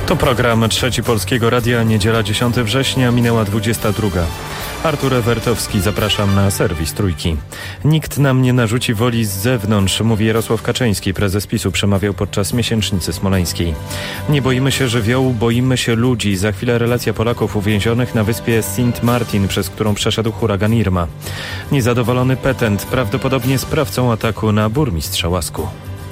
To program Trzeci Polskiego Radia, niedziela 10 września, minęła 22. Artur Ewertowski, zapraszam na serwis Trójki. Nikt nam nie narzuci woli z zewnątrz, mówi Jarosław Kaczyński. Prezes PiS-u przemawiał podczas miesięcznicy smoleńskiej. Nie boimy się żywiołu, boimy się ludzi. Za chwilę relacja Polaków uwięzionych na wyspie Sint Maarten, przez którą przeszedł huragan Irma. Niezadowolony petent, prawdopodobnie sprawcą ataku na burmistrza Łasku.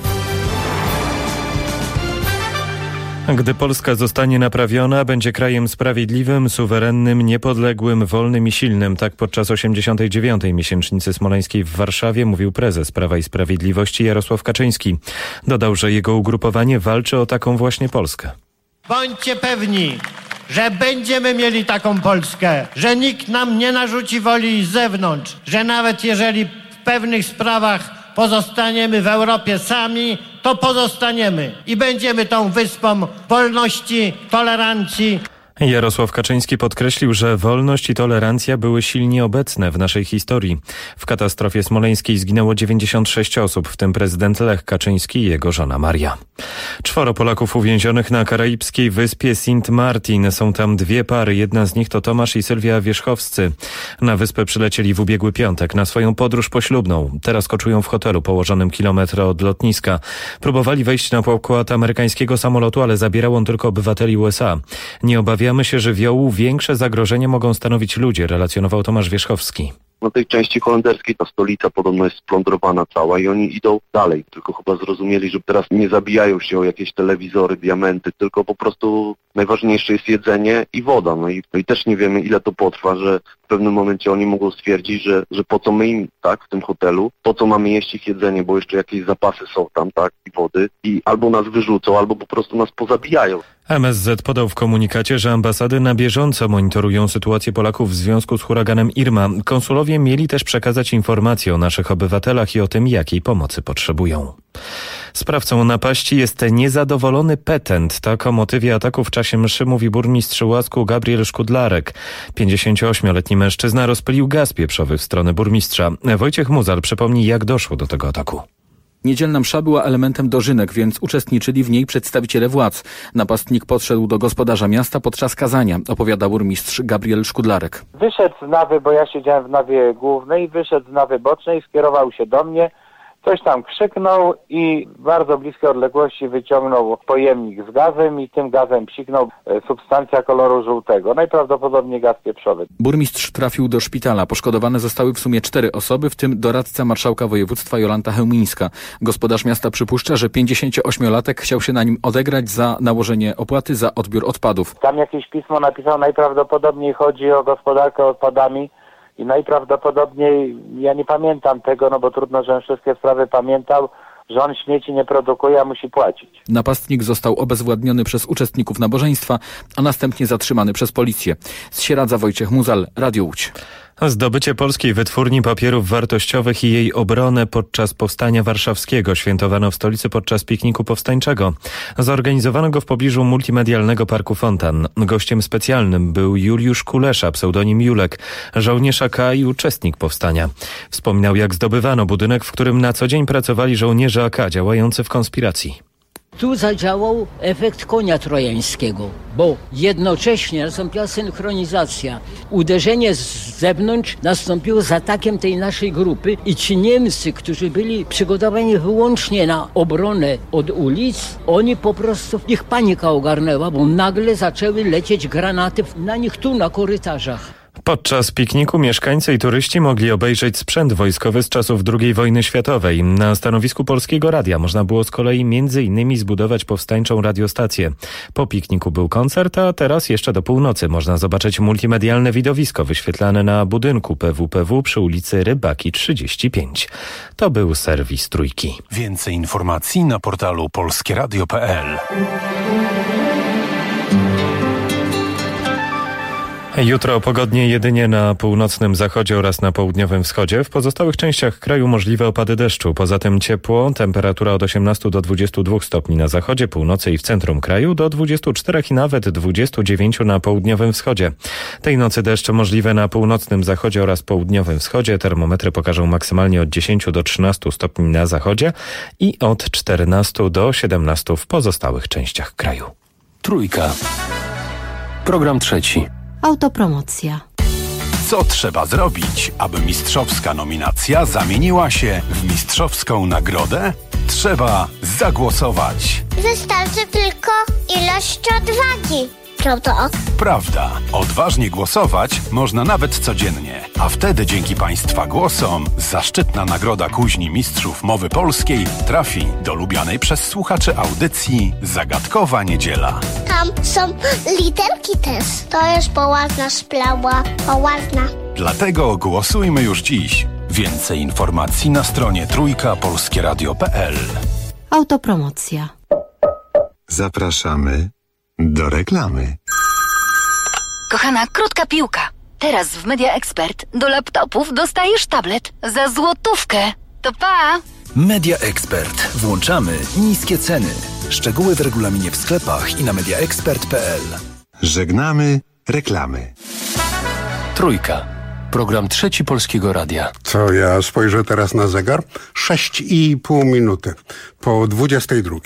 Gdy Polska zostanie naprawiona, będzie krajem sprawiedliwym, suwerennym, niepodległym, wolnym i silnym. Tak podczas 89. miesięcznicy smoleńskiej w Warszawie mówił prezes Prawa i Sprawiedliwości Jarosław Kaczyński. Dodał, że jego ugrupowanie walczy o taką właśnie Polskę. Bądźcie pewni, że będziemy mieli taką Polskę, że nikt nam nie narzuci woli z zewnątrz, że nawet jeżeli w pewnych sprawach pozostaniemy w Europie sami, to pozostaniemy i będziemy tą wyspą wolności, tolerancji. Jarosław Kaczyński podkreślił, że wolność i tolerancja były silnie obecne w naszej historii. W katastrofie smoleńskiej zginęło 96 osób, w tym prezydent Lech Kaczyński i jego żona Maria. 4 Polaków uwięzionych na karaibskiej wyspie Sint Maarten. Są tam 2 pary, jedna z nich to Tomasz i Sylwia Wierzchowscy. Na wyspę przylecieli w ubiegły piątek na swoją podróż poślubną. Teraz koczują w hotelu położonym kilometr od lotniska. Próbowali wejść na pokład amerykańskiego samolotu, ale zabierał on tylko obywateli USA. Nie obawiamy się żywiołu, większe zagrożenie mogą stanowić ludzie, relacjonował Tomasz Wierzchowski. Na tej części holenderskiej ta stolica podobno jest splądrowana cała i oni idą dalej. Tylko chyba zrozumieli, że teraz nie zabijają się o jakieś telewizory, diamenty, tylko po prostu najważniejsze jest jedzenie i woda. No i też nie wiemy, ile to potrwa, że w pewnym momencie oni mogą stwierdzić, że po co my im, tak, w tym hotelu, po co mamy jeść ich jedzenie, bo jeszcze jakieś zapasy są tam, tak, i wody, i albo nas wyrzucą, albo po prostu nas pozabijają. MSZ podał w komunikacie, że ambasady na bieżąco monitorują sytuację Polaków w związku z huraganem Irma. Konsulowie mieli też przekazać informacje o naszych obywatelach i o tym, jakiej pomocy potrzebują. Sprawcą napaści jest niezadowolony petent. Tak o motywie ataku w czasie mszy mówi burmistrz Łasku Gabriel Szkudlarek. 58-letni mężczyzna rozpylił gaz pieprzowy w stronę burmistrza. Wojciech Muzal przypomni, jak doszło do tego ataku. Niedzielna msza była elementem dożynek, więc uczestniczyli w niej przedstawiciele władz. Napastnik podszedł do gospodarza miasta podczas kazania, opowiada burmistrz Gabriel Szkudlarek. Wyszedł z nawy, bo ja siedziałem w nawie głównej, wyszedł z nawy bocznej, skierował się do mnie, coś tam krzyknął i w bardzo bliskiej odległości wyciągnął pojemnik z gazem i tym gazem psiknął substancja koloru żółtego, najprawdopodobniej gaz pieprzowy. Burmistrz trafił do szpitala. Poszkodowane zostały w sumie 4 osoby, w tym doradca marszałka województwa Jolanta Chełmińska. Gospodarz miasta przypuszcza, że 58-latek chciał się na nim odegrać za nałożenie opłaty za odbiór odpadów. Tam jakieś pismo napisał, najprawdopodobniej chodzi o gospodarkę odpadami. I najprawdopodobniej, ja nie pamiętam tego, no bo trudno, żebym wszystkie sprawy pamiętał, że on śmieci nie produkuje, a musi płacić. Napastnik został obezwładniony przez uczestników nabożeństwa, a następnie zatrzymany przez policję. Z Sieradza Wojciech Muzal, Radio Łódź. Zdobycie polskiej wytwórni papierów wartościowych i jej obronę podczas Powstania Warszawskiego świętowano w stolicy podczas pikniku powstańczego. Zorganizowano go w pobliżu multimedialnego Parku Fontan. Gościem specjalnym był Juliusz Kulesza, pseudonim Julek, żołnierz AK i uczestnik powstania. Wspominał, jak zdobywano budynek, w którym na co dzień pracowali żołnierze AK działający w konspiracji. Tu zadziałał efekt konia trojańskiego, bo jednocześnie nastąpiła synchronizacja. Uderzenie z zewnątrz nastąpiło z atakiem tej naszej grupy i ci Niemcy, którzy byli przygotowani wyłącznie na obronę od ulic, oni po prostu, ich panika ogarnęła, bo nagle zaczęły lecieć granaty na nich tu na korytarzach. Podczas pikniku mieszkańcy i turyści mogli obejrzeć sprzęt wojskowy z czasów II wojny światowej. Na stanowisku Polskiego Radia można było z kolei m.in. zbudować powstańczą radiostację. Po pikniku był koncert, a teraz jeszcze do północy można zobaczyć multimedialne widowisko wyświetlane na budynku PWPW przy ulicy Rybaki 35. To był serwis Trójki. Więcej informacji na portalu polskieradio.pl. Jutro pogodnie jedynie na północnym zachodzie oraz na południowym wschodzie. W pozostałych częściach kraju możliwe opady deszczu. Poza tym ciepło, temperatura od 18 do 22 stopni na zachodzie, północy i w centrum kraju, do 24 i nawet 29 na południowym wschodzie. Tej nocy deszcze możliwe na północnym zachodzie oraz południowym wschodzie. Termometry pokażą maksymalnie od 10 do 13 stopni na zachodzie i od 14 do 17 w pozostałych częściach kraju. Trójka. Program trzeci. Autopromocja. Co trzeba zrobić, aby mistrzowska nominacja zamieniła się w mistrzowską nagrodę? Trzeba zagłosować. Wystarczy tylko ilość odwagi. Prawda? Prawda. Odważnie głosować można nawet codziennie. A wtedy dzięki Państwa głosom zaszczytna nagroda Kuźni Mistrzów Mowy Polskiej trafi do lubianej przez słuchaczy audycji Zagadkowa Niedziela. Tam są literki też. To jest poważna sprawa. Poważna. Dlatego głosujmy już dziś. Więcej informacji na stronie trójkapolskieradio.pl. Autopromocja. Zapraszamy do reklamy. Kochana, krótka piłka. Teraz w Media Expert do laptopów dostajesz tablet za złotówkę. To pa! Media Expert. Włączamy niskie ceny. Szczegóły w regulaminie w sklepach i na mediaexpert.pl. Żegnamy reklamy. Trójka. Program trzeci Polskiego Radia. Co, ja spojrzę teraz na zegar? 6,5 minuty po 22.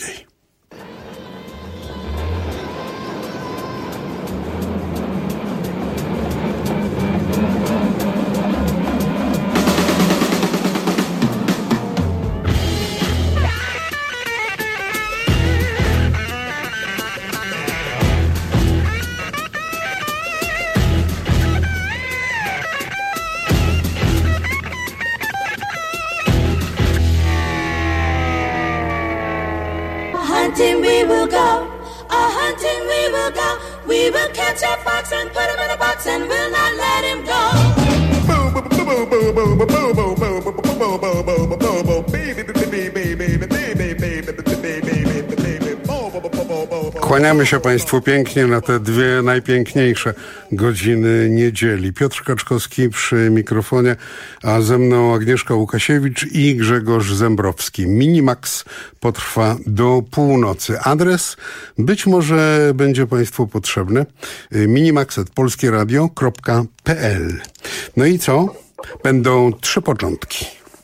Hunting we will go, a-hunting we will go. We will catch a fox and put him in a box and we'll not let him go. Kłaniamy się Państwu pięknie na te dwie najpiękniejsze godziny niedzieli. Piotr Kaczkowski przy mikrofonie, a ze mną Agnieszka Łukasiewicz i Grzegorz Zembrowski. Minimax potrwa do północy. Adres być może będzie Państwu potrzebny. minimax@polskieradio.pl. No i co? Będą 3 początki.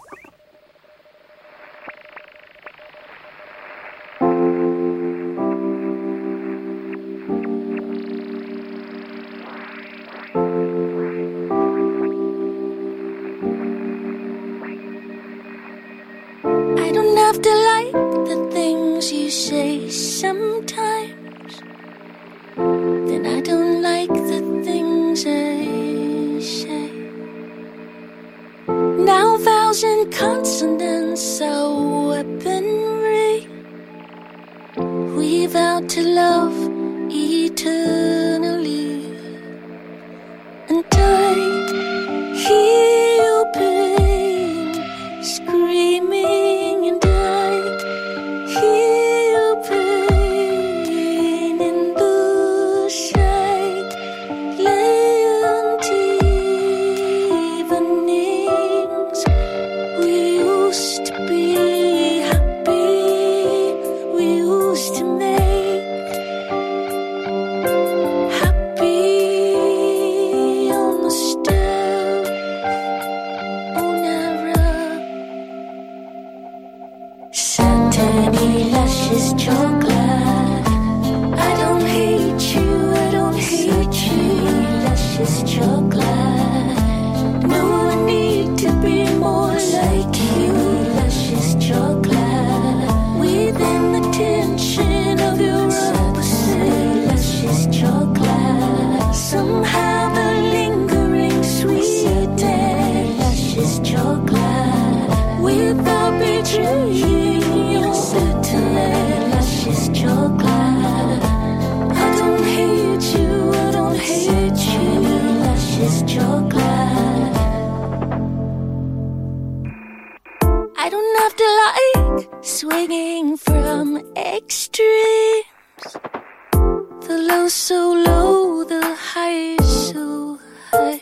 You say sometimes, then I don't like the things I say. Now vowels and consonants are weaponry. We vow to love eternally, and I hear your pain screaming, and I hear your pain in the silent evenings. We used to be happy, we used to make happy on the stove. Oh, never. Santini luscious chocolate. I don't hate you, I don't hate you. Luscious chocolate. No, I need to be more like you. Luscious chocolate. Within the tension of your opposite. Luscious chocolate. Somehow the lingering sweet day. Luscious chocolate. Without betraying your certainly. Luscious chocolate. I don't hate you, I don't hate you. Luscious chocolate. I don't have to like swinging from extremes. The low so low, the high so high.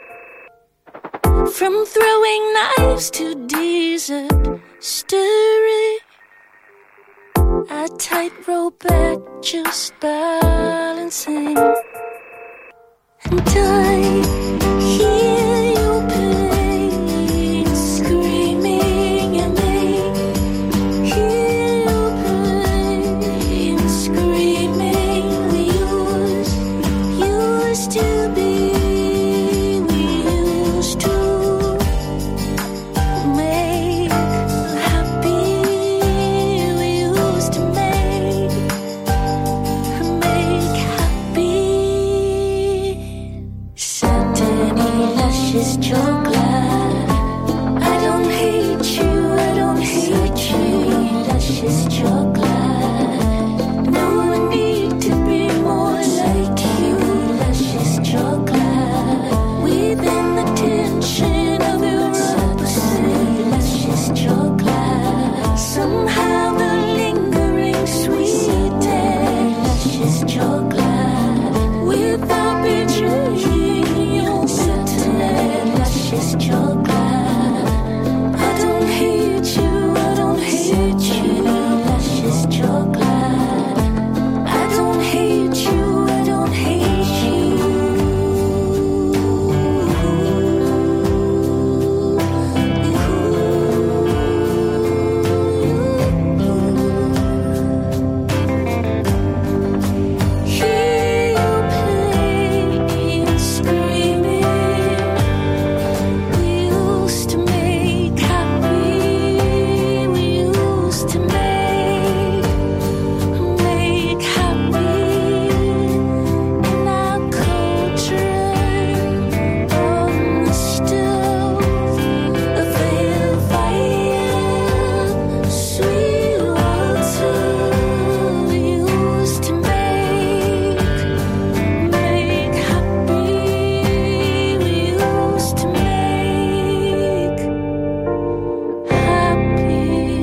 From throwing knives to desert stirring. A tightrope act just balancing. And I hear your pain screaming, and I hear your pain screaming. used to be. We used to make happy. We used to make happy. Certainly luscious chocolate. I don't hate you, I don't hate you. Luscious chocolate. No one need to be more like you. Luscious chocolate. Within the tension of your opposite. Luscious chocolate. Somehow the lingering sweet and luscious chocolate. Without betraying your bitterness. Luscious chocolate. I don't hate you, I don't hate you. Luscious chocolate. I don't hate you, I don't hate you. Hear you playing, screaming. We used to make happy. We used to make happy in our cauldron on the stove, a veil fire, sweet water. We used to make happy. We used to make happy.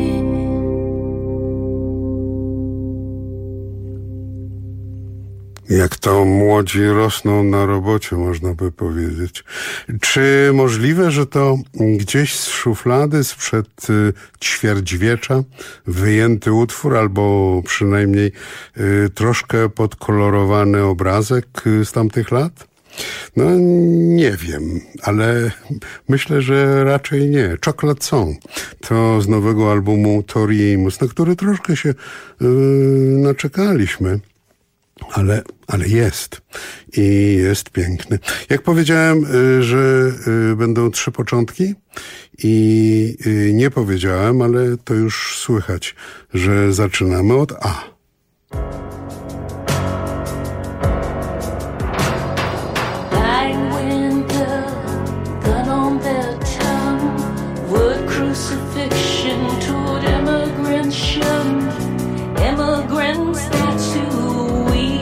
Jak to młodzi rosną na robocie, można by powiedzieć. Czy możliwe, że to gdzieś z szuflady sprzed ćwierćwiecza wyjęty utwór, albo przynajmniej troszkę podkolorowany obrazek z tamtych lat? No nie wiem, ale myślę, że raczej nie. Chocolate Song to z nowego albumu Tori Amos, na który troszkę się naczekaliśmy. Ale jest. I jest piękny. Jak powiedziałem, że będą 3 początki i nie powiedziałem, ale to już słychać, że zaczynamy od A. Blind winter, gun on their tongue, word crucifixion toward immigrants shunned. Immigrants, that's who we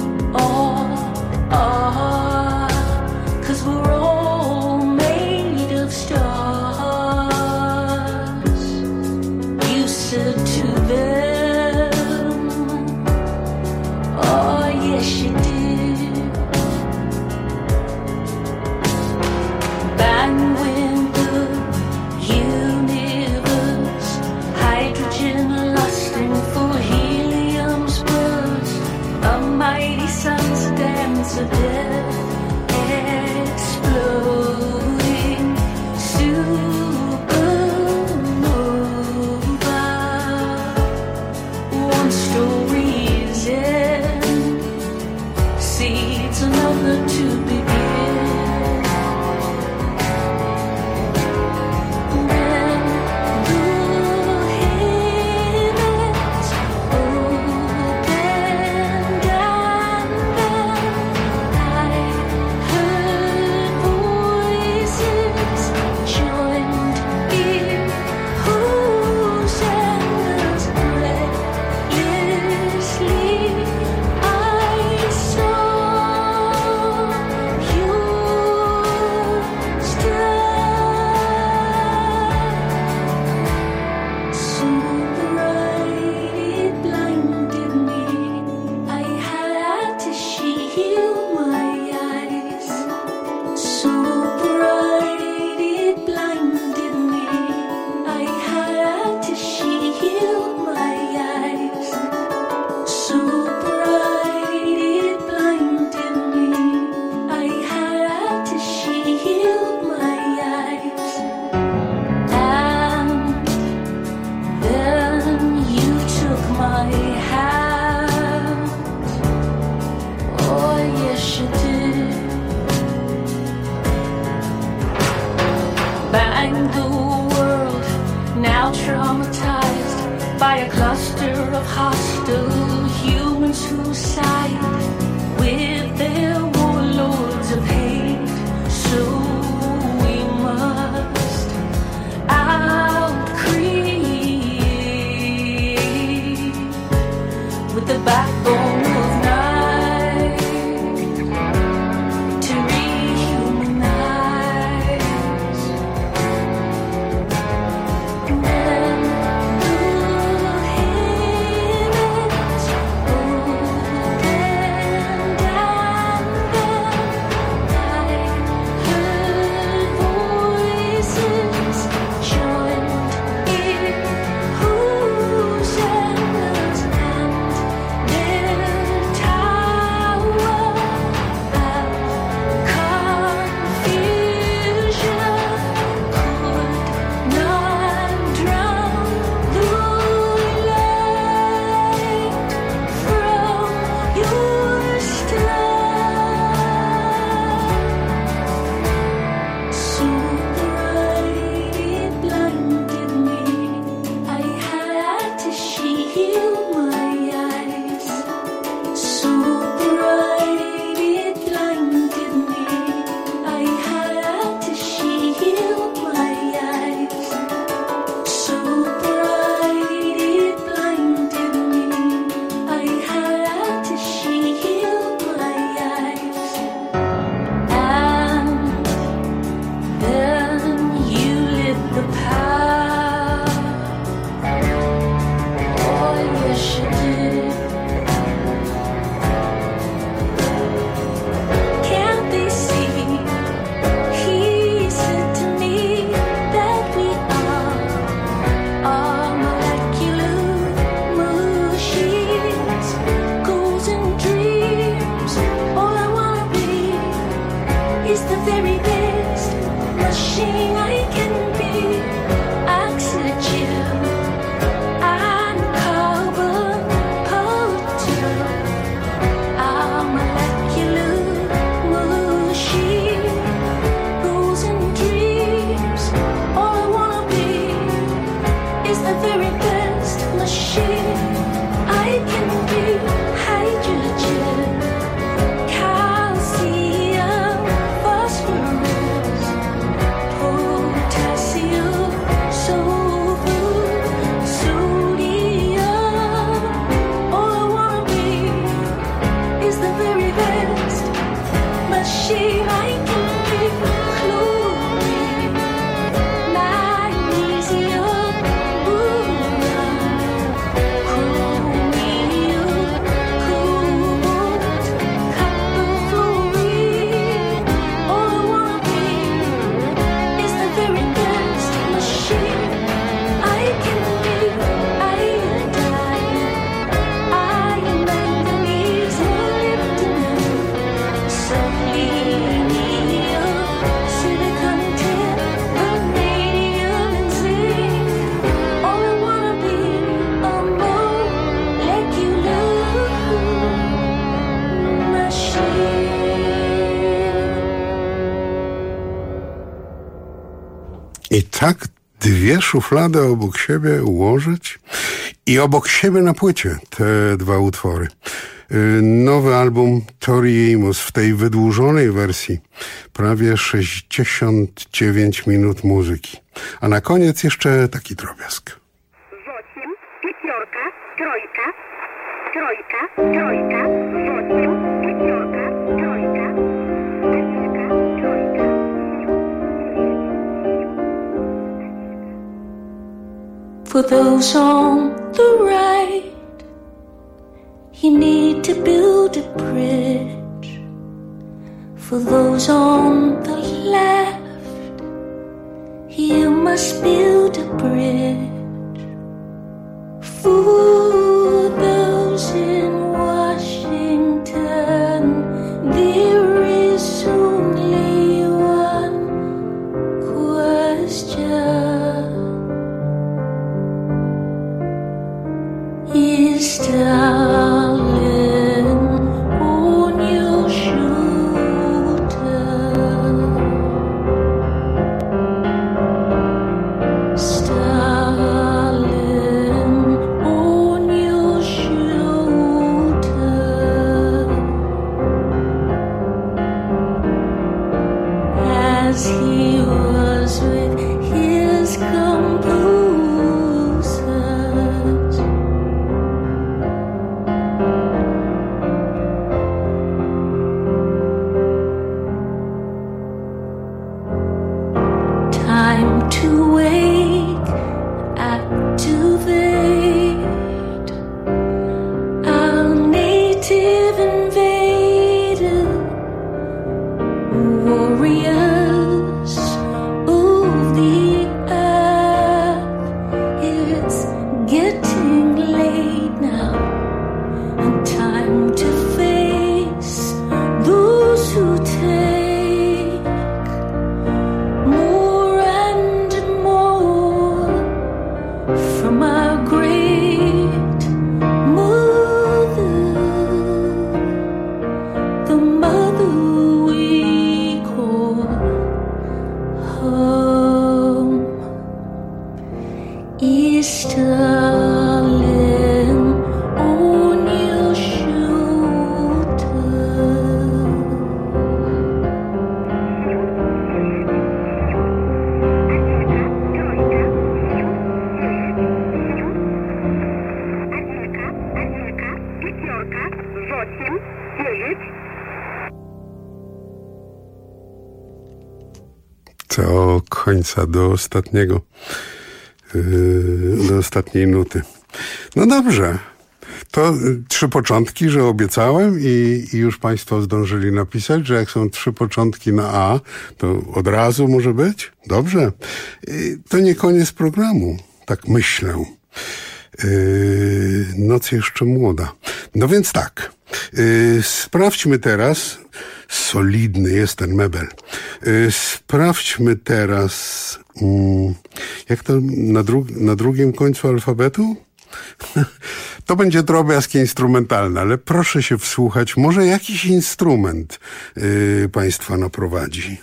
are, 'cause we're all made of stars. You said to them, oh yes you did. Bandwidth, universe, hydrogen lusting for helium's burst. A mighty sun's dance of death, exploding supernova. One story's end, seeds another to begin. Then the heavens opened, and then I heard traumatized by a cluster of hostile humans who side with their warlords of hate. So we must out-create with the backbone of night to rehumanize. Then the heavens opened, and then I heard voices joined in whose endless and their tower of confusion could not drown the light from your star. So bright it blinded me. I had to shield my eyes. So bright it blinded me. I had to shield my eyes. So bright it blinded me. I had to shield my eyes. And then you lit the path. Oh, yes, you did. Can't they see? He said to me that we are molecular machines, goals and dreams. All I wanna be is the very best machine I can be. Oxygen and carbon power. Our molecular machine, goals and dreams. All I wanna be is the very best machine I can be. Hydrogen, calcium, phosphorus, potassium, sulfur, sodium. All I wanna be is the very best machine I can be. Chlorine, magnesium, boron, chromium, cobalt, copper, fluorine. All I wanna be is the very best machine I can be. Iodine, iron, manganese, molybdenum, selenium, silicon, tin, vanadium, and zinc. All I wanna be a molecular machine. I tak dwie szuflady obok siebie ułożyć i obok siebie na płycie te dwa utwory. Nowy album Tori Amos w tej wydłużonej wersji. Prawie 69 minut muzyki. A na koniec jeszcze taki drobiazg. 8, pięciorka, trojka, trojka, trojka, 8, pięciorka, trojka, jedynka, trojka. For those on the right, you need to build a bridge. For those on the left, you must build a bridge. For those in Washington, there is only one question. Is Stalin on your shoulder? Stalin as he was with his composers. Time to wake, activate our native invader, warriors of the earth. It's getting late now, and time to face those who take more and more from our great mother, the mother we call home. Is Stalin on your shoulder? Do końca, do ostatniej nuty. No dobrze. To 3 początki, że obiecałem i już Państwo zdążyli napisać, że jak są 3 początki na A, to od razu może być? Dobrze. To nie koniec programu. Tak myślę. Noc jeszcze młoda. No więc tak. Sprawdźmy teraz. Solidny jest ten mebel. Sprawdźmy teraz, jak to na drugim końcu alfabetu? To będzie drobiazg instrumentalny, ale proszę się wsłuchać. Może jakiś instrument Państwa naprowadzi.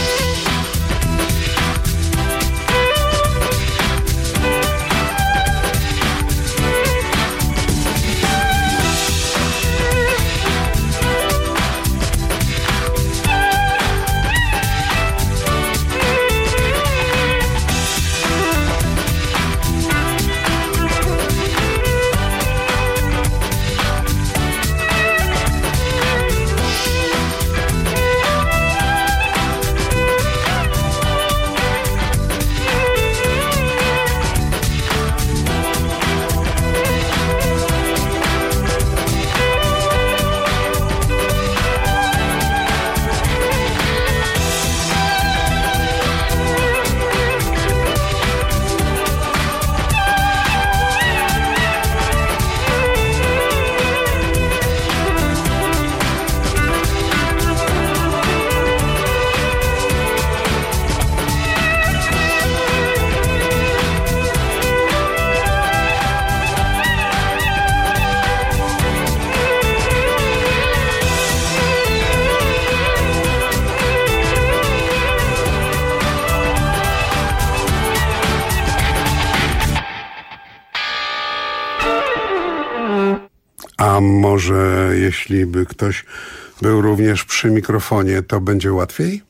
A może jeśli by ktoś był również przy mikrofonie, to będzie łatwiej?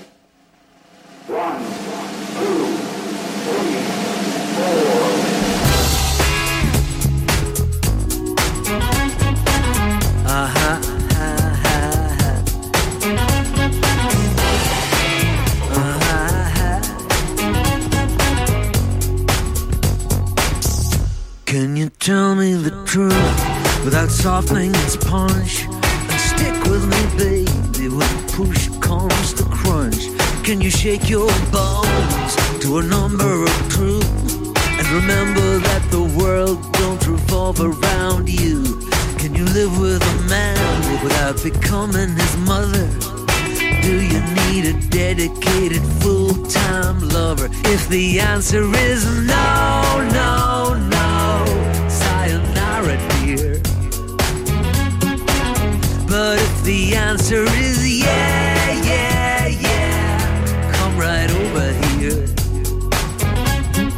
Can you tell me the truth without softening its punch? And stick with me, baby, when push comes to crunch. Can you shake your bones to a number of two? And remember that the world don't revolve around you. Can you live with a man without becoming his mother? Do you need a dedicated full-time lover? If the answer is no, no, no, sayonara, dear. But if the answer is yeah, yeah, yeah, come right over here.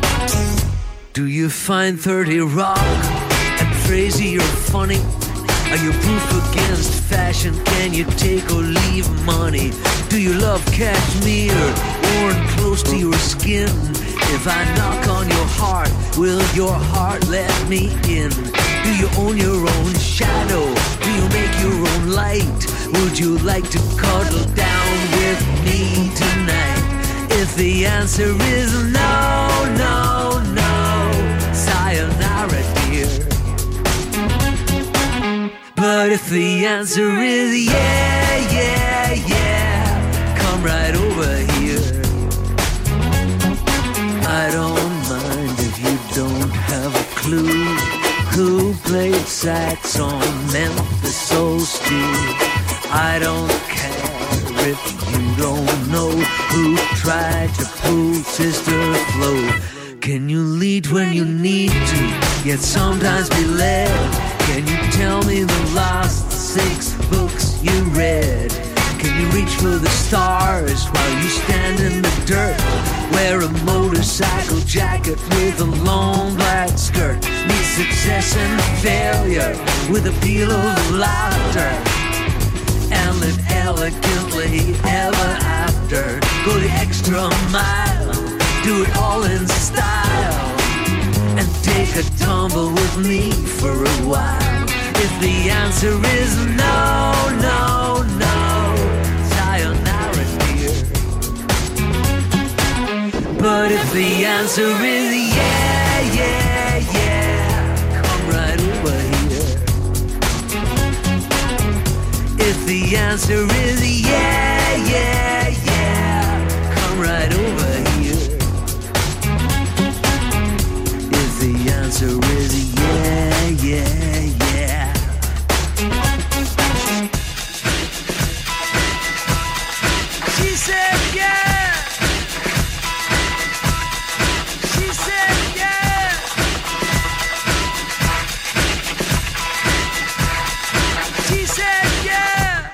Do you find 30 Rock and Crazy or funny? Are you proof against fashion? Can you take or leave money? Do you love cashmere worn close to your skin? If I knock on your heart, will your heart let me in? Do you own your own shadow? Do you make your own light? Would you like to cuddle down with me tonight? If the answer is no, no, no, sayonara, dear. But if the answer is yeah, yeah, yeah, come right over here. I don't mind if you don't have a clue who played sax on Memphis Soul Stew. I don't care if you don't know who tried to pull Sister Flo. Can you lead when you need to, yet sometimes be led? Can you tell me the last 6 books you read? Can you reach for the stars while you stand in the dirt? Wear a motorcycle jacket with a long black skirt. Meet success and failure with a peal of laughter. And live elegantly ever after. Go the extra mile, do it all in style. And take a tumble with me for a while. If the answer is no, no, no, sayonara, dear. But if the answer is yeah, yeah, yeah, come right over here. If the answer is yeah, yeah, yeah, come right over here. If the answer is yeah, yeah, yeah. She said yeah. She said yeah. She said yeah.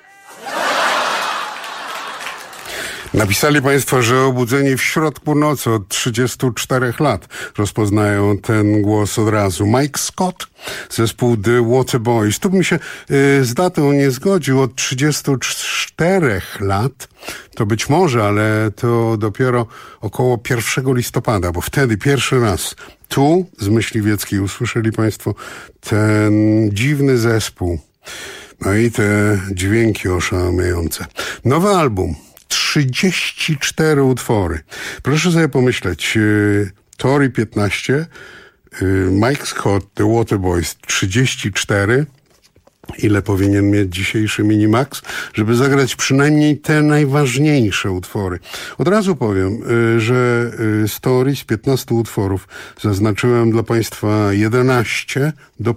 Napisali Państwo, że obudzeni w środku nocy od 34 lat rozpoznają ten głos od razu. Mike Scott, zespół The Waterboys. Tu bym się z datą nie zgodził. Od 34 lat to być może, ale to dopiero około 1 listopada, bo wtedy pierwszy raz tu z Myśliwieckiej usłyszeli Państwo ten dziwny zespół. No i te dźwięki oszałamiające. Nowy album. 34 utwory. Proszę sobie pomyśleć, Tori 15, Mike Scott, The Waterboys 34. Ile powinien mieć dzisiejszy Minimax, żeby zagrać przynajmniej te najważniejsze utwory. Od razu powiem, że z Tori z 15 utworów zaznaczyłem dla Państwa 11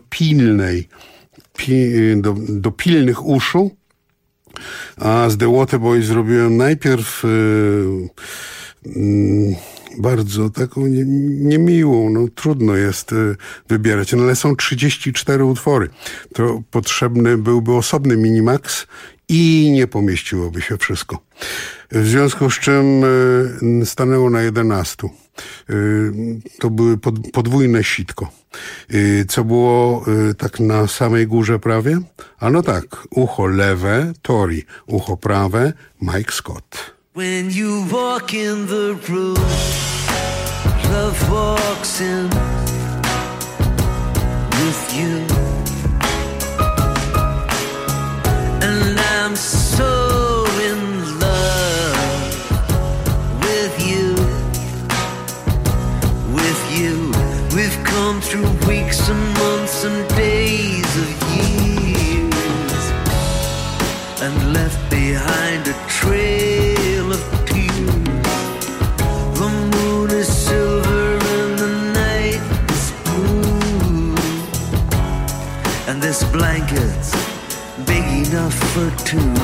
do pilnych uszu, a z The Waterboys zrobiłem najpierw bardzo taką niemiłą, no trudno jest wybierać, no ale są 34 utwory. To potrzebny byłby osobny Minimax i nie pomieściłoby się wszystko. W związku z czym stanęło na 11. To były podwójne sitko. Co było tak na samej górze prawie? A no tak, ucho lewe, Tori, ucho prawe, Mike Scott. When you walk in the room, love walks in with you. And I'm so in love with you. With you. We've come through weeks and months and days of years and left behind a trail of tears. The moon is silver and the night is blue, and this blanket's big enough for two.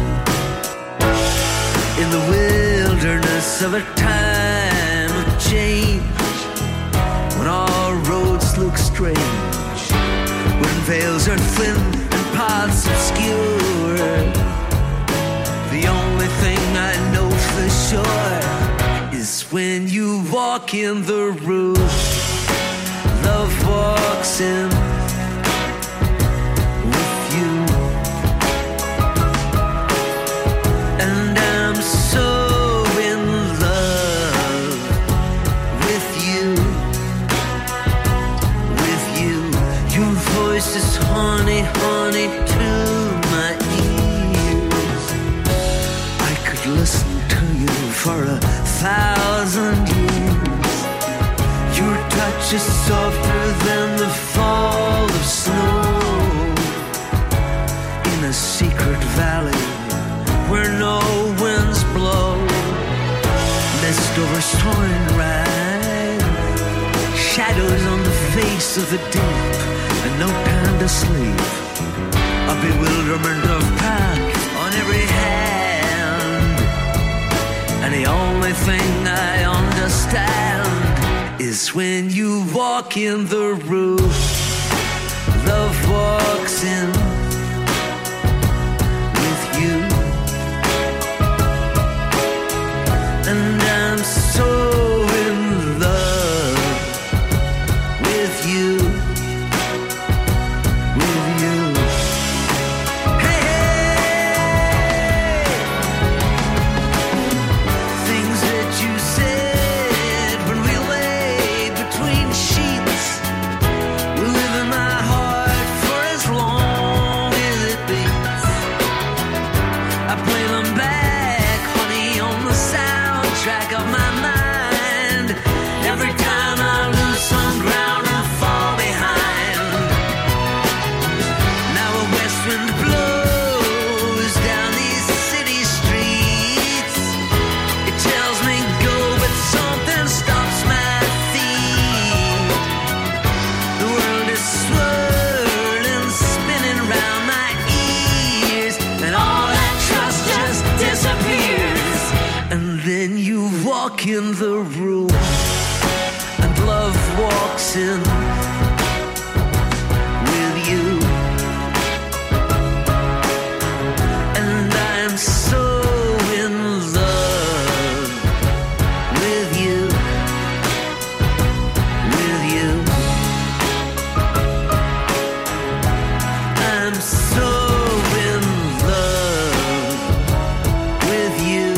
In the wilderness of a time of change, when all roads look strange, when veils are thin and paths obscure, the only thing I know for sure is when you walk in the room, love walks in I've listened to you for 1,000 years. Your touch is softer than the fall of snow in a secret valley where no winds blow. Mist over soaring ride, shadows on the face of the deep, and no time to sleep. A bewilderment of path on every hand, and the only thing I understand is when you walk in the room, love walks in with you, and I'm so in love with you, with you. Hey, hey. Things that you said when we lay between sheets will live in my heart for as long as it beats. I play them back, honey, on the soundtrack of my mind. Every time I lose some ground and fall behind. Now a west wind blows down these city streets. It tells me go, but something stops my feet. The world is swirling, spinning round my ears, and all that trust just disappears. And then you walk in the room, and love walks in with you, and I'm so in love with you, with you. I'm so in love with you,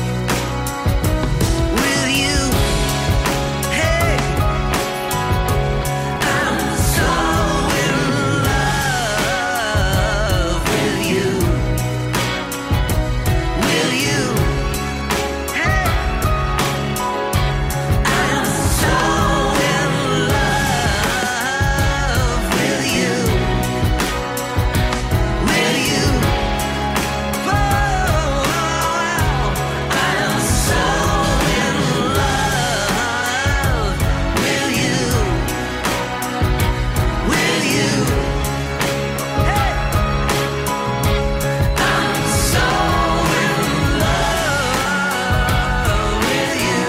with you. Hey, I'm so in love with you, with you. Hey, I'm so in love with you, with you. Oh, I'm so in love with you, with you. Hey, I'm so in love with you,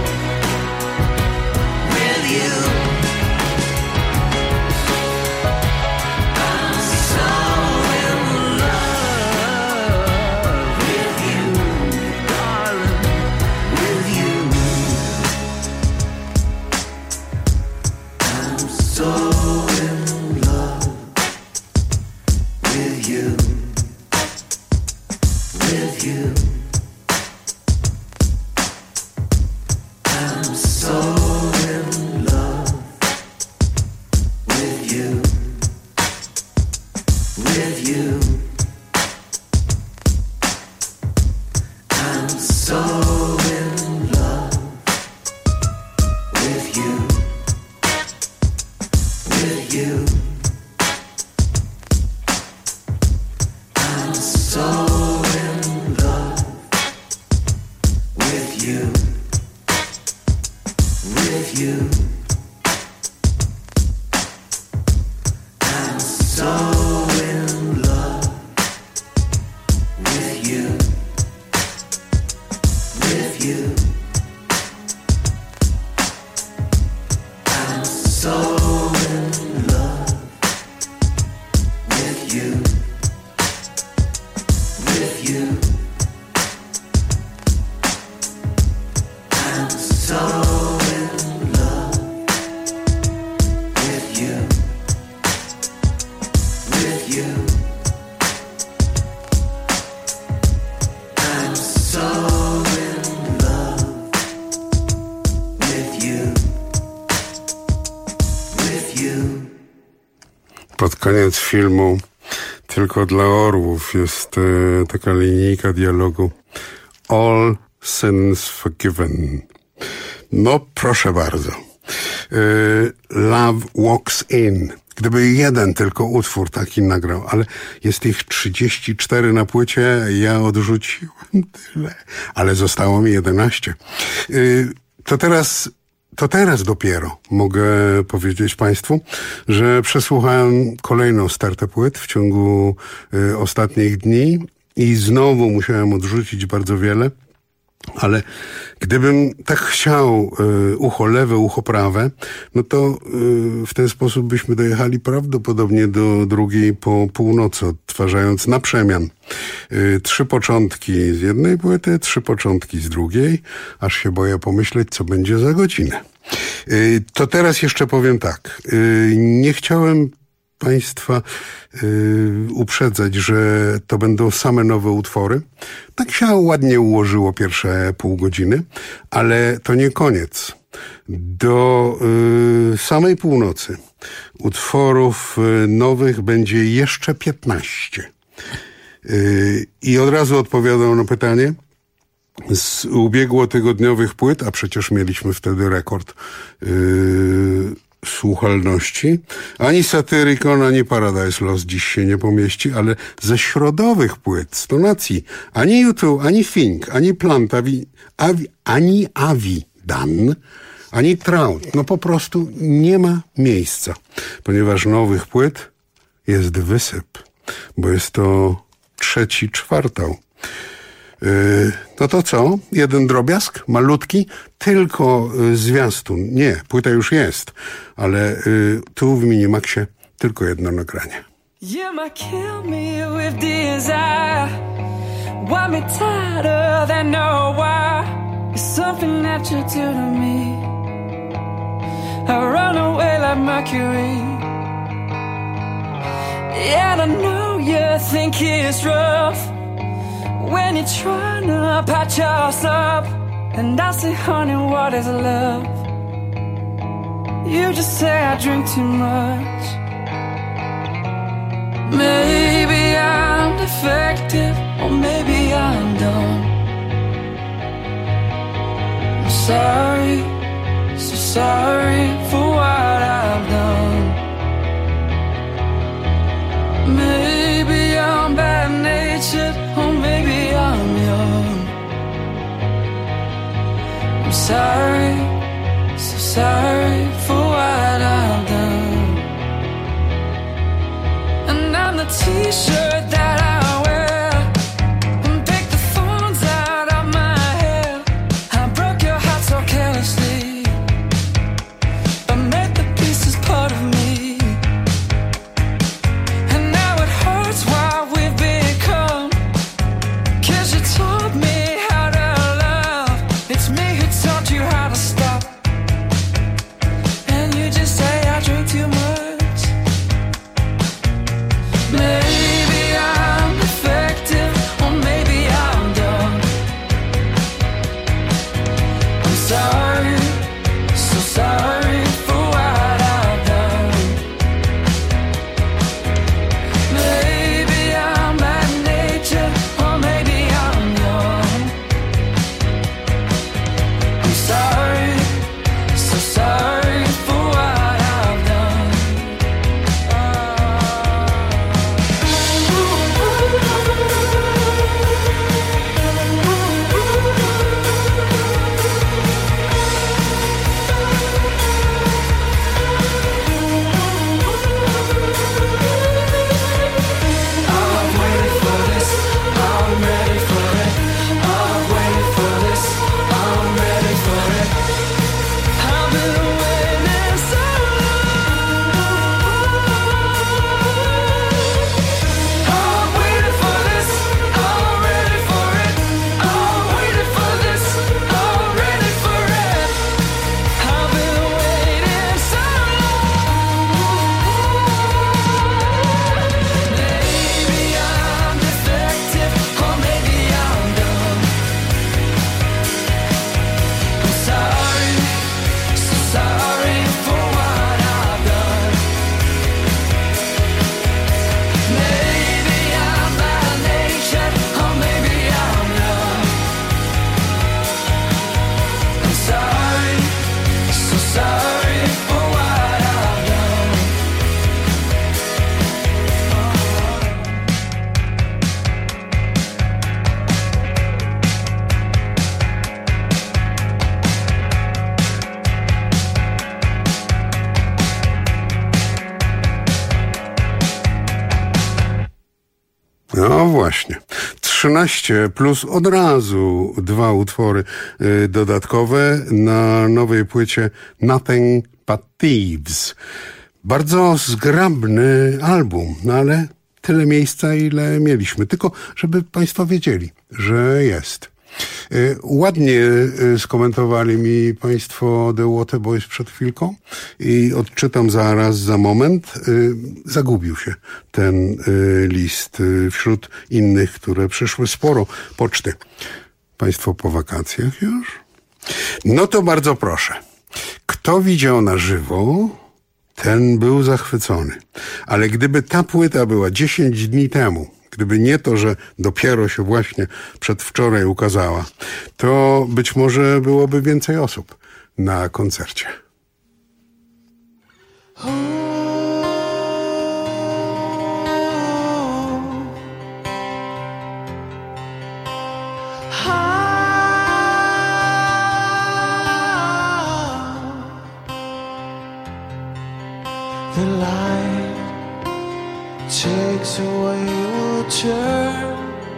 with you. I'm so in love with you, darling, with you. I'm so in love with you, with you. I'm so in love with you, with you. I'm so in love with you, with you. I'm so in love with you, with you. I'm so in love with you, with you. I'm so in love with you, with you. I'm so in love with you, with you. I'm so in love with you, with you. Pod koniec filmu Tylko dla orłów jest taka linijka dialogu All Sins Forgiven. No proszę bardzo. Love Walks In. Gdyby jeden tylko utwór taki nagrał, ale jest ich 34 na płycie, ja odrzuciłem tyle, ale zostało mi 11. To teraz dopiero mogę powiedzieć Państwu, że przesłuchałem kolejną stertę płyt w ciągu ostatnich dni i znowu musiałem odrzucić bardzo wiele. Ale gdybym tak chciał ucho lewe, ucho prawe, no to w ten sposób byśmy dojechali prawdopodobnie do drugiej po północy, odtwarzając na przemian 3 początki z jednej płyty, 3 początki z drugiej, aż się boję pomyśleć, co będzie za godzinę. To teraz jeszcze powiem tak. Nie chciałem Państwa uprzedzać, że to będą same nowe utwory. Tak się ładnie ułożyło pierwsze pół godziny, ale to nie koniec. Do samej północy utworów nowych będzie jeszcze 15. I od razu odpowiadam na pytanie. Z ubiegłotygodniowych płyt, a przecież mieliśmy wtedy rekord słuchalności. Ani Satyricon, ani Paradise Lost dziś się nie pomieści, ale ze środowych płyt, z tonacji, ani U2, ani Fink, ani Plant, ani Avidan, ani Trout. No po prostu nie ma miejsca, ponieważ nowych płyt jest wysyp, bo jest to 3. kwartał. No to co? Jeden drobiazg? Malutki? Tylko zwiastun. Nie, płyta już jest, ale tu w Minimaxie tylko jedno nagranie. You might kill me with desire. Want me tighter than no why. It's something that you do to me. I run away like Mercury. Yeah, I know you think it's rough when you're trying to patch us up. And I say, honey, what is love? You just say I drink too much. Maybe I'm defective, or maybe I'm dumb. I'm sorry, so sorry for what I've done. Maybe I'm bad-natured, or maybe I'm young. I'm sorry, so sorry for what I've done. And I'm the t-shirt that I wear, and pick the thorns out of my hair. I broke your heart so carelessly, but made the pieces part of me. And now it hurts what we've become, 'cause you taught me how to love. It's me who taught you how to stop. And you just say I drink too much. Maybe właśnie. 13 plus od razu 2 utwory dodatkowe na nowej płycie Nothing But Thieves. Bardzo zgrabny album, no ale tyle miejsca, ile mieliśmy. Tylko, żeby Państwo wiedzieli, że jest. Ładnie skomentowali mi Państwo The Water Boys przed chwilką i odczytam zaraz, za moment. Zagubił się ten list wśród innych, które przyszły. Sporo poczty. Państwo po wakacjach już? No to bardzo proszę. Kto widział na żywo, ten był zachwycony. Ale gdyby ta płyta była 10 dni temu, gdyby nie to, że dopiero się właśnie przedwczoraj ukazała, to być może byłoby więcej osób na koncercie. The light takes away water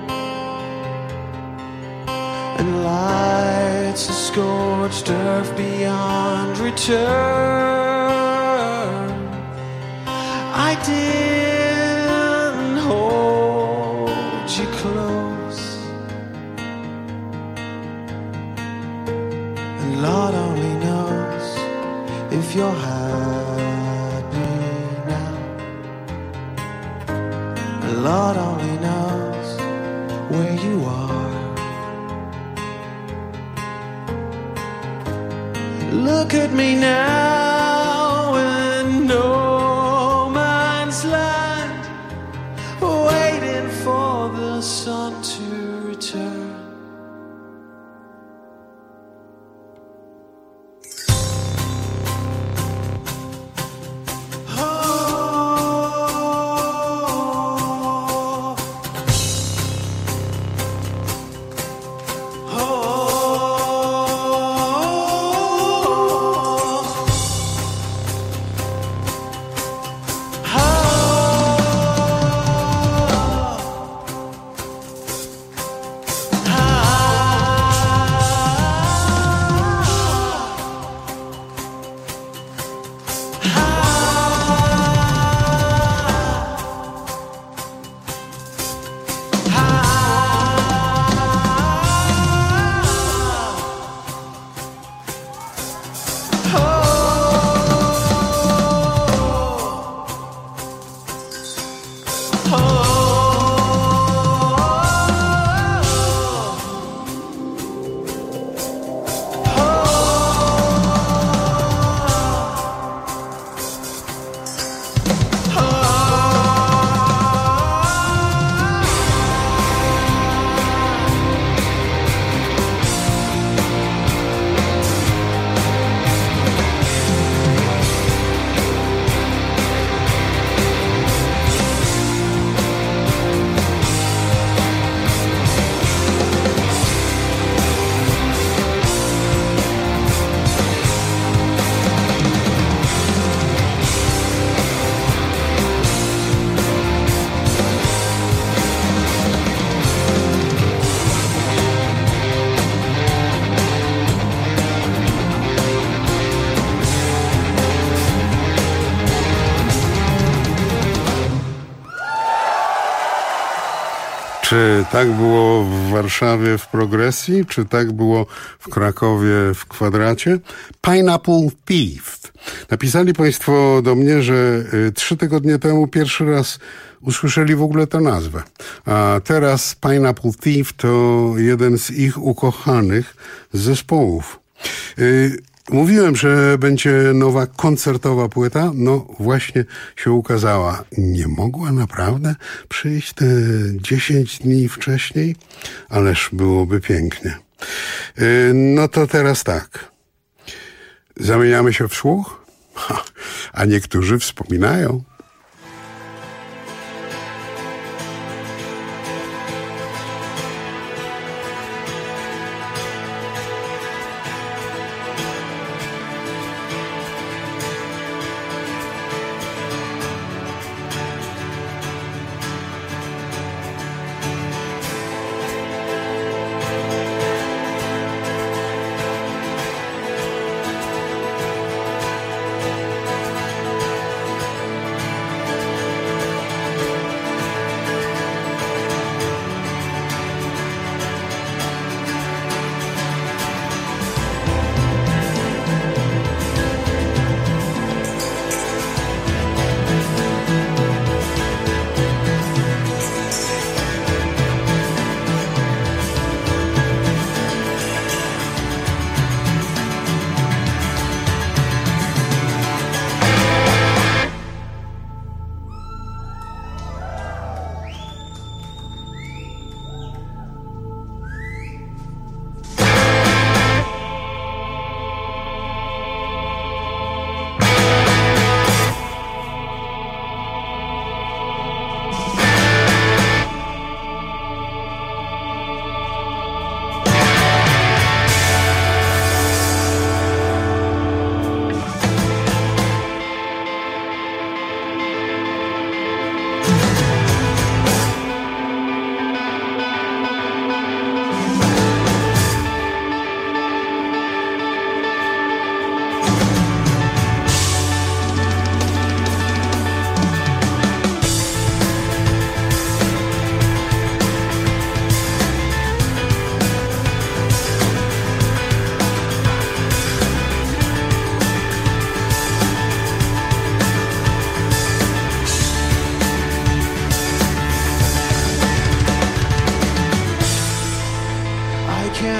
and lights a scorched earth beyond return. I didn't hold you close, and Lord only knows if you're happy. Lord only knows where you are. Look at me now in no man's land, waiting for the sun to return. Czy tak było w Warszawie w Progresji, czy tak było w Krakowie w Kwadracie? Pineapple Thief. Napisali Państwo do mnie, że 3 tygodnie temu pierwszy raz usłyszeli w ogóle tę nazwę. A teraz Pineapple Thief to jeden z ich ukochanych zespołów. Mówiłem, że będzie nowa koncertowa płyta. No właśnie się ukazała. Nie mogła naprawdę przyjść te 10 dni wcześniej? Ależ byłoby pięknie. No to teraz tak. Zamieniamy się w słuch? A niektórzy wspominają.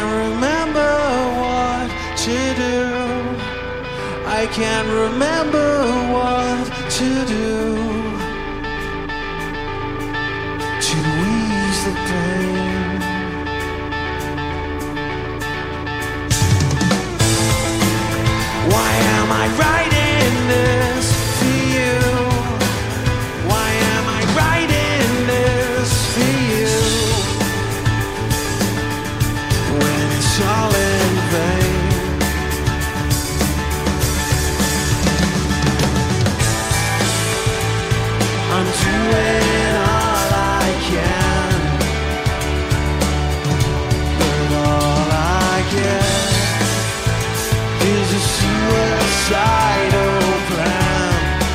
can't remember what to do. I can't remember what to do to ease the pain. Why am I writing this for you? Why am I writing this for you? When it's all in vain. I'm doing all I can, but all I get is a suicidal plan.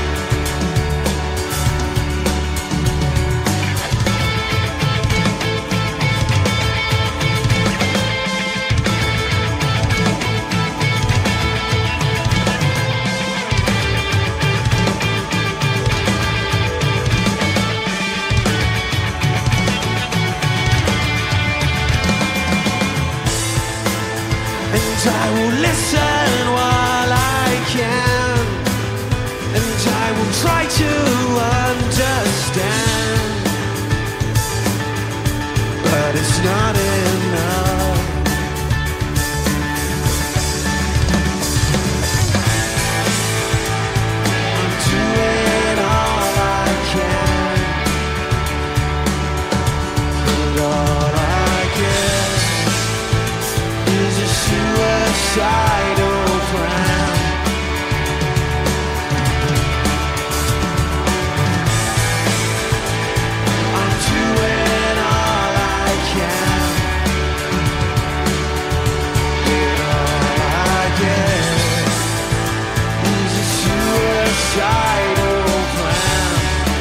And I will listen while I can, and I will try to understand, but it's not enough. I'm doing all I can, but all I get is a suicidal plan. I'm doing all I can, but all I get is a suicidal plan.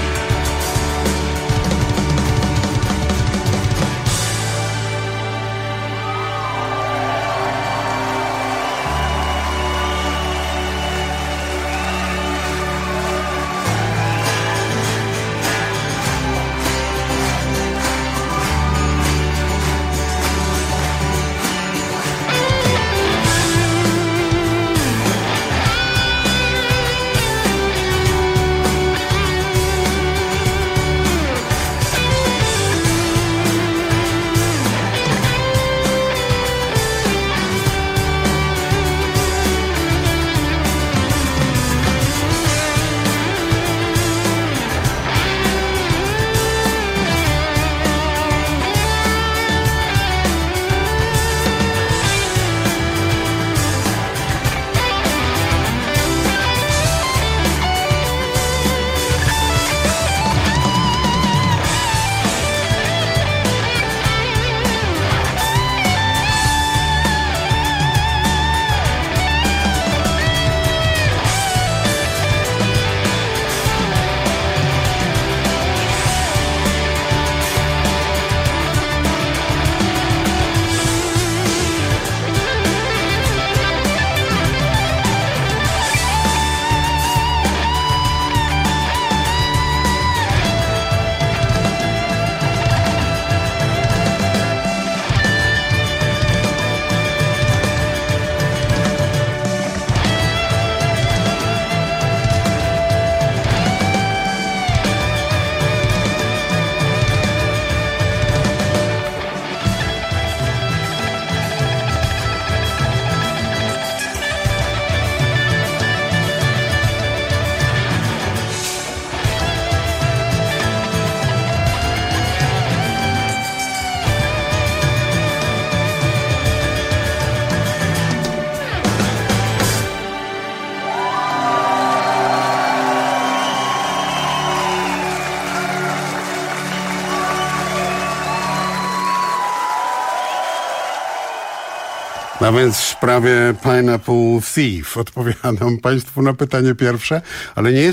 A więc w sprawie Pineapple Thief odpowiadam Państwu na pytanie pierwsze, ale nie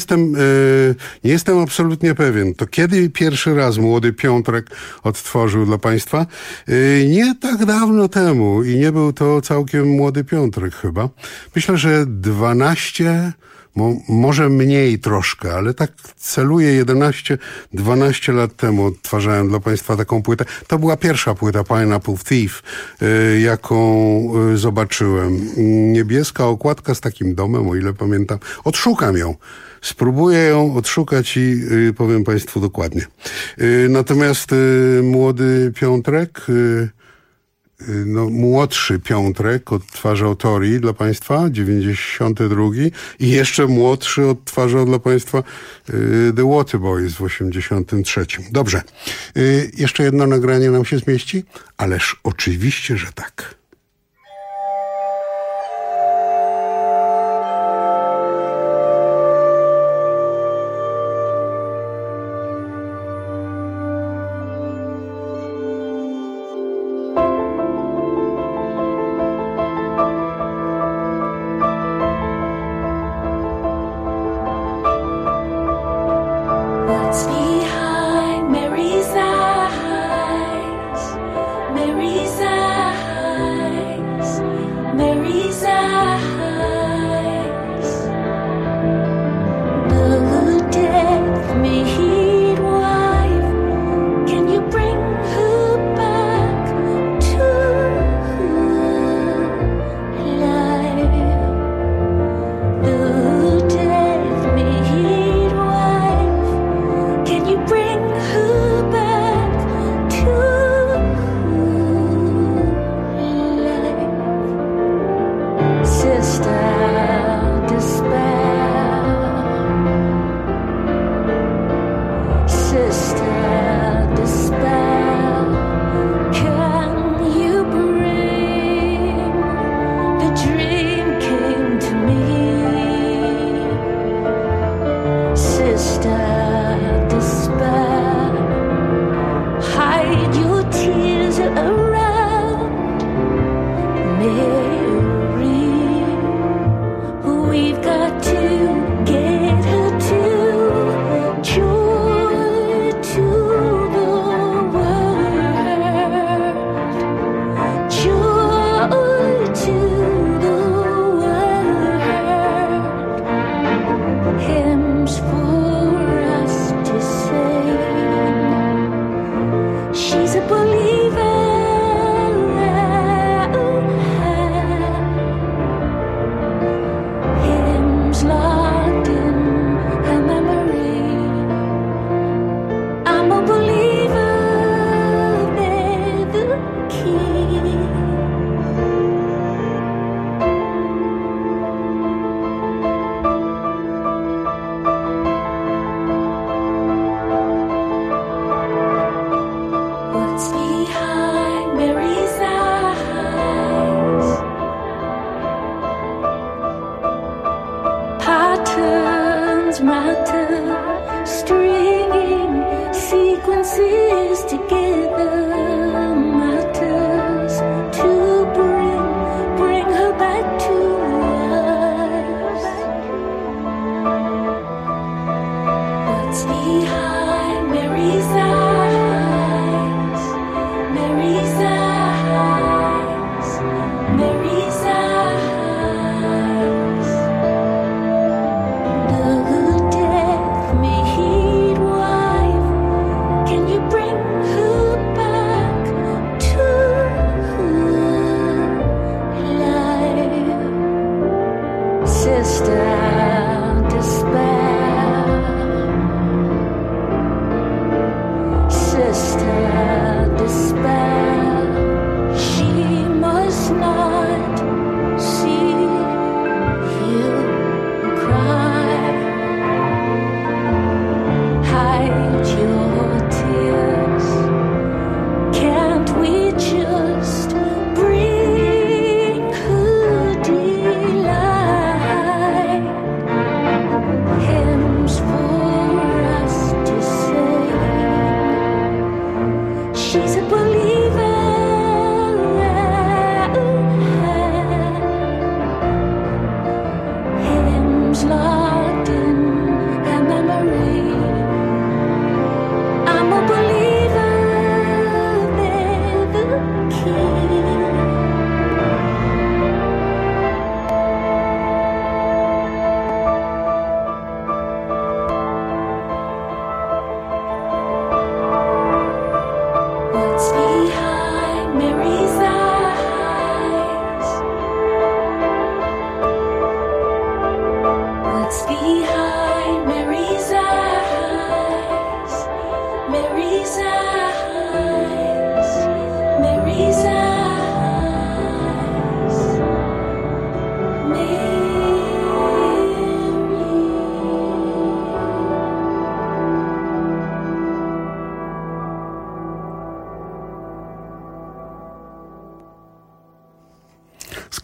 jestem absolutnie pewien. To kiedy pierwszy raz Młody Piątrek odtworzył dla Państwa? Nie tak dawno temu i nie był to całkiem Młody Piątrek chyba. Myślę, że 12, może mniej troszkę, ale tak celuję 11-12 lat temu odtwarzałem dla Państwa taką płytę. To była pierwsza płyta Pineapple Thief, jaką zobaczyłem. Niebieska okładka z takim domem, o ile pamiętam. Odszukam ją. Spróbuję ją odszukać i powiem Państwu dokładnie. Natomiast młody Piątrek, młodszy Piątrek odtwarzał Tori dla Państwa, 92 i jeszcze młodszy odtwarzał dla Państwa The Waterboys w 83. Dobrze. Jeszcze jedno nagranie nam się zmieści? Ależ oczywiście, że tak.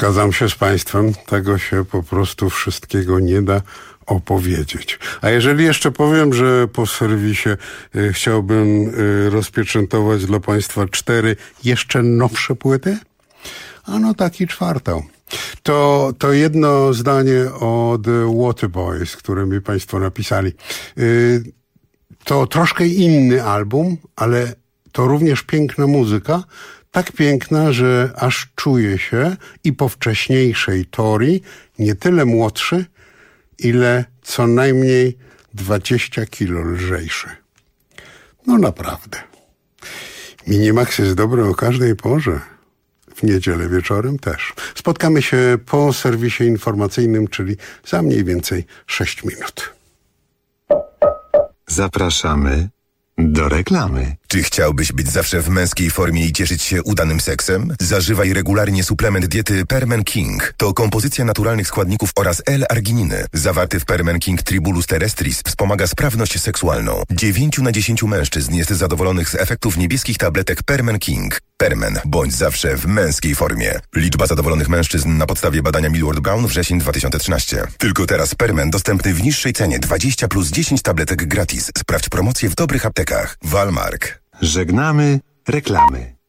Zgadzam się z państwem, tego się po prostu wszystkiego nie da opowiedzieć. A jeżeli jeszcze powiem, że po serwisie chciałbym rozpieczętować dla państwa 4 jeszcze nowsze płyty, a no taki czwartą. To jedno zdanie od Waterboys, które mi państwo napisali. To troszkę inny album, ale to również piękna muzyka. Tak piękna, że aż czuje się i po wcześniejszej Tori nie tyle młodszy, ile co najmniej 20 kilo lżejszy. No naprawdę. Minimax jest dobry o każdej porze. W niedzielę wieczorem też. Spotkamy się po serwisie informacyjnym, czyli za mniej więcej 6 minut. Zapraszamy do reklamy. Czy chciałbyś być zawsze w męskiej formie i cieszyć się udanym seksem? Zażywaj regularnie suplement diety Permen King. To kompozycja naturalnych składników oraz L-argininy. Zawarty w Permen King Tribulus terrestris wspomaga sprawność seksualną. 9 na 10 mężczyzn jest zadowolonych z efektów niebieskich tabletek Permen King. Permen. Bądź zawsze w męskiej formie. Liczba zadowolonych mężczyzn na podstawie badania Millward Brown wrzesień 2013. Tylko teraz Permen dostępny w niższej cenie 20 plus 10 tabletek gratis. Sprawdź promocję w dobrych aptekach. Walmark. Żegnamy reklamy.